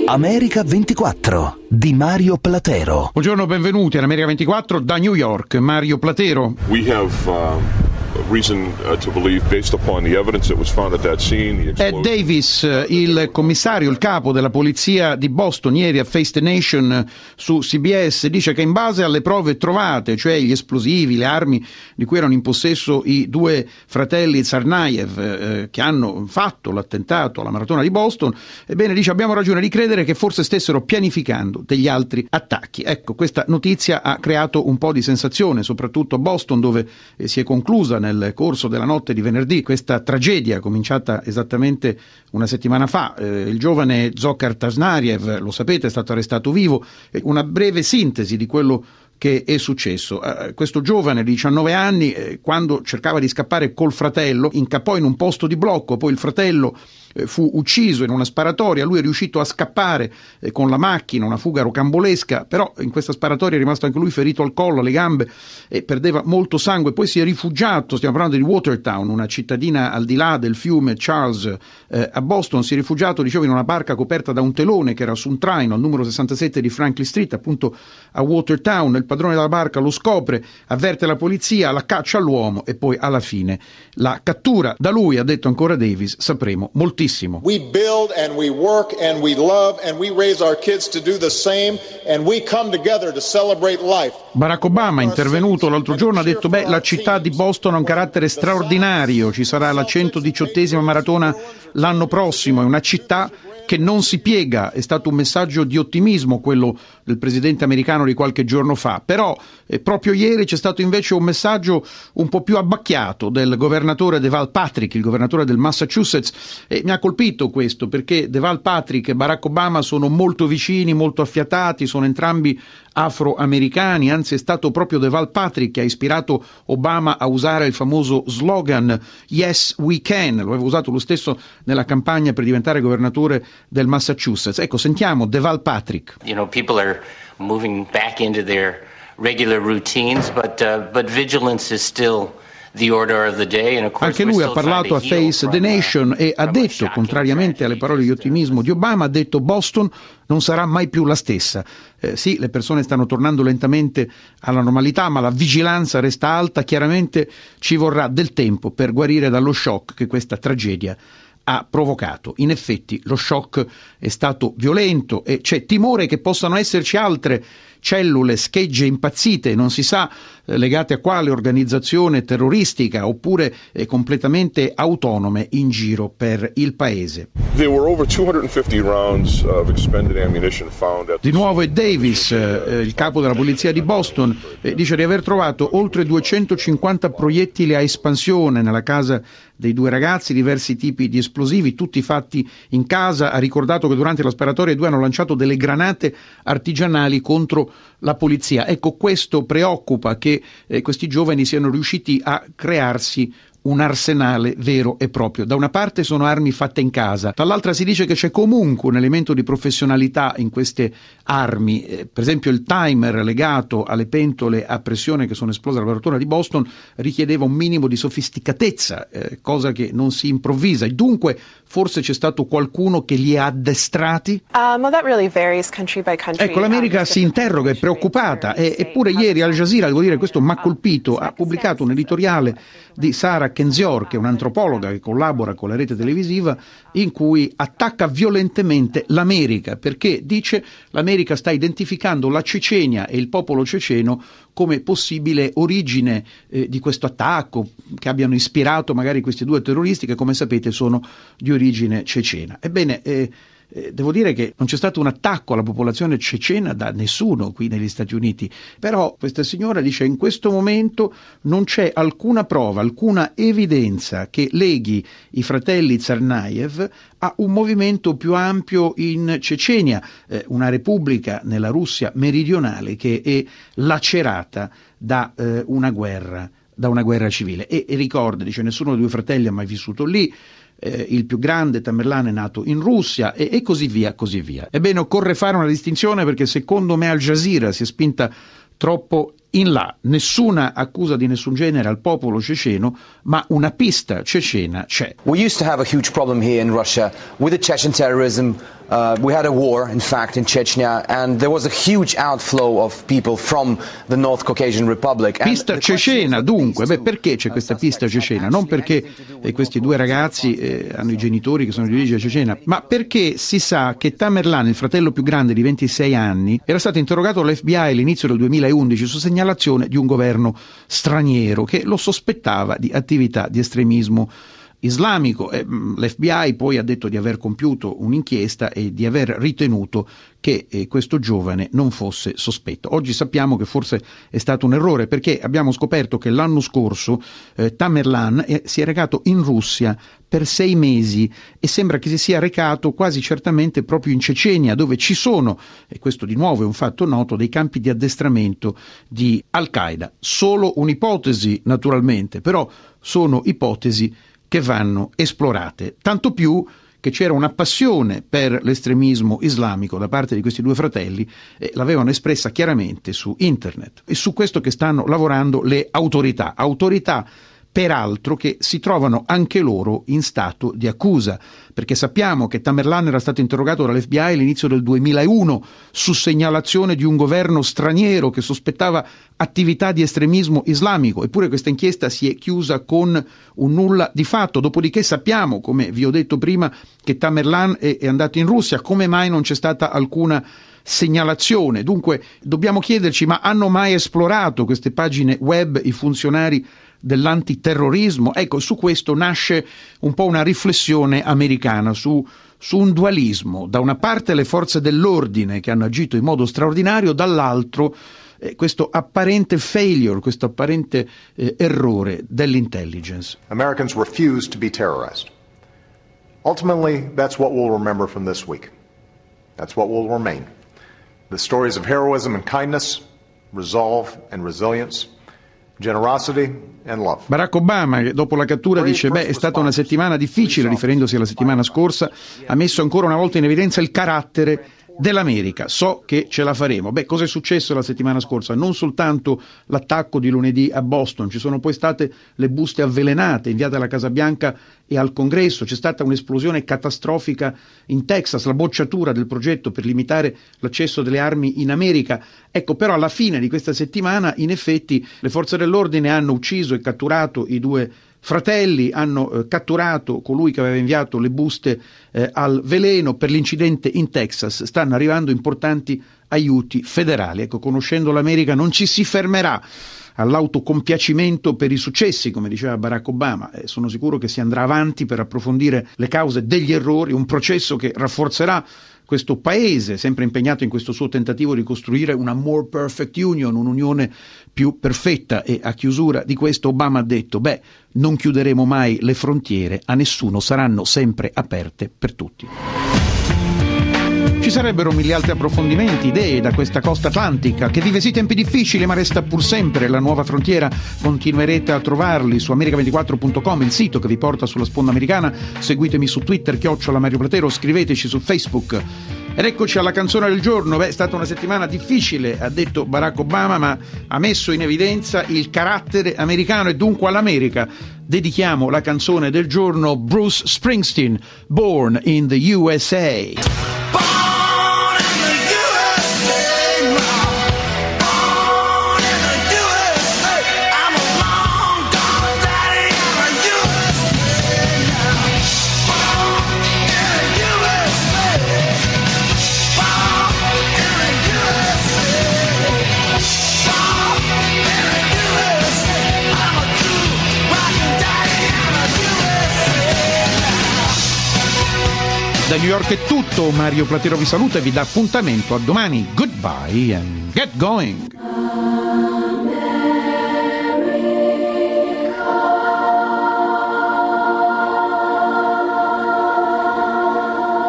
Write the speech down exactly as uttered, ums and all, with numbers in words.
America ventiquattro di Mario Platero. Buongiorno, benvenuti all'America ventiquattro da New York. Mario Platero. We have uh... reason uh, to believe, based upon the evidence that was found at that scene, the explosion. Ed Davis, il commissario, il capo della polizia di Boston, ieri a Face the Nation su C B S, dice che in base alle prove trovate, cioè gli esplosivi, le armi di cui erano in possesso i due fratelli Tsarnaev eh, che hanno fatto l'attentato alla maratona di Boston, ebbene dice abbiamo ragione di credere che forse stessero pianificando degli altri attacchi. Ecco, questa notizia ha creato un po' di sensazione, soprattutto a Boston, dove eh, si è conclusa nel corso della notte di venerdì questa tragedia cominciata esattamente una settimana fa. Eh, il giovane Dzhokhar Tsarnaev, lo sapete, è stato arrestato vivo. Eh, una breve sintesi di quello che è successo. Eh, questo giovane di diciannove anni, eh, quando cercava di scappare col fratello, incappò in un posto di blocco, poi il fratello eh, fu ucciso in una sparatoria, lui è riuscito a scappare eh, con la macchina, una fuga rocambolesca, però in questa sparatoria è rimasto anche lui ferito al collo, alle gambe, e perdeva molto sangue, poi si è rifugiato, stiamo parlando di Watertown, una cittadina al di là del fiume Charles eh, a Boston, si è rifugiato, dicevo, in una barca coperta da un telone che era su un traino al numero sessantasette di Franklin Street, appunto a Watertown. Il padrone della barca lo scopre, avverte la polizia, la caccia all'uomo e poi alla fine la cattura. Da lui, ha detto ancora Davis, sapremo moltissimo. We build and we work and we love and we raise our kids to do the same and we come together to celebrate life. Barack Obama, intervenuto l'altro giorno, ha detto beh, la città di Boston ha un carattere straordinario, ci sarà la centodiciottesima maratona l'anno prossimo, è una città che non si piega. È stato un messaggio di ottimismo quello del presidente americano di qualche giorno fa, però eh, proprio ieri c'è stato invece un messaggio un po' più abbacchiato del governatore Deval Patrick, il governatore del Massachusetts, e mi ha colpito questo perché Deval Patrick e Barack Obama sono molto vicini, molto affiatati, sono entrambi afroamericani, anzi è stato proprio Deval Patrick che ha ispirato Obama a usare il famoso slogan Yes We Can, lo aveva usato lo stesso nella campagna per diventare governatore del Massachusetts. Ecco, sentiamo Deval Patrick. You know, people are moving back into their regular routines, but uh, but vigilance is still the order of the day, and of course anche lui ha parlato a Face the Nation e ha detto, contrariamente alle parole di ottimismo di Obama, ha detto Boston non sarà mai più la stessa. Eh, sì, le persone stanno tornando lentamente alla normalità, ma la vigilanza resta alta. Chiaramente ci vorrà del tempo per guarire dallo shock che questa tragedia ha provocato. In effetti lo shock è stato violento e c'è timore che possano esserci altre cellule, schegge impazzite, non si sa eh, legate a quale organizzazione terroristica, oppure eh, completamente autonome in giro per il paese. There were over two hundred fifty rounds of expended ammunition found at... Di nuovo è Davis, eh, il capo della polizia di Boston, eh, dice di aver trovato oltre duecentocinquanta proiettili a espansione nella casa dei due ragazzi, diversi tipi di esplosivi, tutti fatti in casa. Ha ricordato che durante la sparatoria i due hanno lanciato delle granate artigianali contro la polizia. Ecco, questo preoccupa, che eh, questi giovani siano riusciti a crearsi un arsenale vero e proprio. Da una parte sono armi fatte in casa, dall'altra si dice che c'è comunque un elemento di professionalità in queste armi. Eh, per esempio il timer legato alle pentole a pressione che sono esplose alla maratona di Boston richiedeva un minimo di sofisticatezza, eh, cosa che non si improvvisa, e dunque forse c'è stato qualcuno che li ha addestrati? Um, well, that really varies country by country. Ecco, l'America si interroga, è preoccupata, e, eppure ieri Al Jazeera, devo dire, questo mi ha colpito, ha pubblicato un editoriale di Sarah Kendzior, che è un'antropologa che collabora con la rete televisiva, in cui attacca violentemente l'America, perché dice l'America sta identificando la Cecenia e il popolo ceceno come possibile origine eh, di questo attacco, che abbiano ispirato magari questi due terroristi che, come sapete, sono di origine cecena. Ebbene, eh, Eh, devo dire che non c'è stato un attacco alla popolazione cecena da nessuno qui negli Stati Uniti, però questa signora dice in questo momento non c'è alcuna prova, alcuna evidenza che leghi i fratelli Tsarnaev a un movimento più ampio in Cecenia, eh, una repubblica nella Russia meridionale che è lacerata da eh, una guerra, da una guerra civile. E, e ricorda, dice, nessuno dei due fratelli ha mai vissuto lì. Eh, il più grande, Tamerlan, è nato in Russia, e, e così via, così via. Ebbene, occorre fare una distinzione, perché secondo me Al Jazeera si è spinta troppo in là. Nessuna accusa di nessun genere al popolo ceceno, ma una pista cecena c'è. We used to have a huge problem here in Russia with the Chechen terrorism, Uh, we had a war, in fact, in Chechnya, and there was a huge outflow of people from the North Caucasian Republic. Pista cecena, dunque. Beh, perché c'è questa pista cecena? Non perché eh, questi due ragazzi eh, hanno i genitori che sono di origine cecena, ma perché si sa che Tamerlan, il fratello più grande di ventisei anni, era stato interrogato dall'F B I all'inizio del duemilaundici su segnalazione di un governo straniero che lo sospettava di attività di estremismo islamico. L'F B I poi ha detto di aver compiuto un'inchiesta e di aver ritenuto che eh, questo giovane non fosse sospetto. Oggi sappiamo che forse è stato un errore, perché abbiamo scoperto che l'anno scorso eh, Tamerlan eh, si è recato in Russia per sei mesi e sembra che si sia recato quasi certamente proprio in Cecenia, dove ci sono, e questo di nuovo è un fatto noto, dei campi di addestramento di Al-Qaeda. Solo un'ipotesi, naturalmente, però sono ipotesi che vanno esplorate, tanto più che c'era una passione per l'estremismo islamico da parte di questi due fratelli e l'avevano espressa chiaramente su internet. E su questo che stanno lavorando le autorità, autorità peraltro che si trovano anche loro in stato di accusa, perché sappiamo che Tamerlan era stato interrogato dall'F B I all'inizio del duemilauno su segnalazione di un governo straniero che sospettava attività di estremismo islamico, eppure questa inchiesta si è chiusa con un nulla di fatto. Dopodiché sappiamo, come vi ho detto prima, che Tamerlan è, è andato in Russia. Come mai non c'è stata alcuna segnalazione? Dunque dobbiamo chiederci, ma hanno mai esplorato queste pagine web i funzionari dell'antiterrorismo? Ecco, su questo nasce un po' una riflessione americana su, su un dualismo: da una parte le forze dell'ordine che hanno agito in modo straordinario, dall'altro eh, questo apparente failure, questo apparente eh, errore dell'intelligence. Americans refused to be terrorized. Ultimately, that's what we'll remember from this week. That's what will remain. The stories of heroism and kindness, resolve and resilience, generosity and love. Barack Obama, che dopo la cattura dice beh, è stata una settimana difficile, riferendosi alla settimana scorsa, ha messo ancora una volta in evidenza il carattere dell'America. So che ce la faremo. Beh, cosa è successo la settimana scorsa? Non soltanto l'attacco di lunedì a Boston, ci sono poi state le buste avvelenate inviate alla Casa Bianca e al Congresso, c'è stata un'esplosione catastrofica in Texas, la bocciatura del progetto per limitare l'accesso delle armi in America. Ecco, però alla fine di questa settimana, in effetti, le forze dell'ordine hanno ucciso e catturato i due fratelli, hanno eh, catturato colui che aveva inviato le buste eh, al veleno. Per l'incidente in Texas stanno arrivando importanti aiuti federali. Ecco, conoscendo l'America non ci si fermerà all'autocompiacimento per i successi, come diceva Barack Obama. Eh, sono sicuro che si andrà avanti per approfondire le cause degli errori, un processo che rafforzerà questo paese, sempre impegnato in questo suo tentativo di costruire una more perfect union, un'unione più perfetta. E a chiusura di questo Obama ha detto, beh, non chiuderemo mai le frontiere a nessuno, saranno sempre aperte per tutti. Ci sarebbero mille altri approfondimenti, idee da questa costa atlantica che vive sì tempi difficili ma resta pur sempre la nuova frontiera. Continuerete a trovarli su america ventiquattro punto com, il sito che vi porta sulla sponda americana. Seguitemi su Twitter, chiocciola Mario Platero, scriveteci su Facebook. Ed eccoci alla canzone del giorno. Beh, è stata una settimana difficile, ha detto Barack Obama, ma ha messo in evidenza il carattere americano e dunque all'America dedichiamo la canzone del giorno, Bruce Springsteen, Born in the U S A. Da New York è tutto, Mario Platero vi saluta e vi dà appuntamento a domani. Goodbye and get going.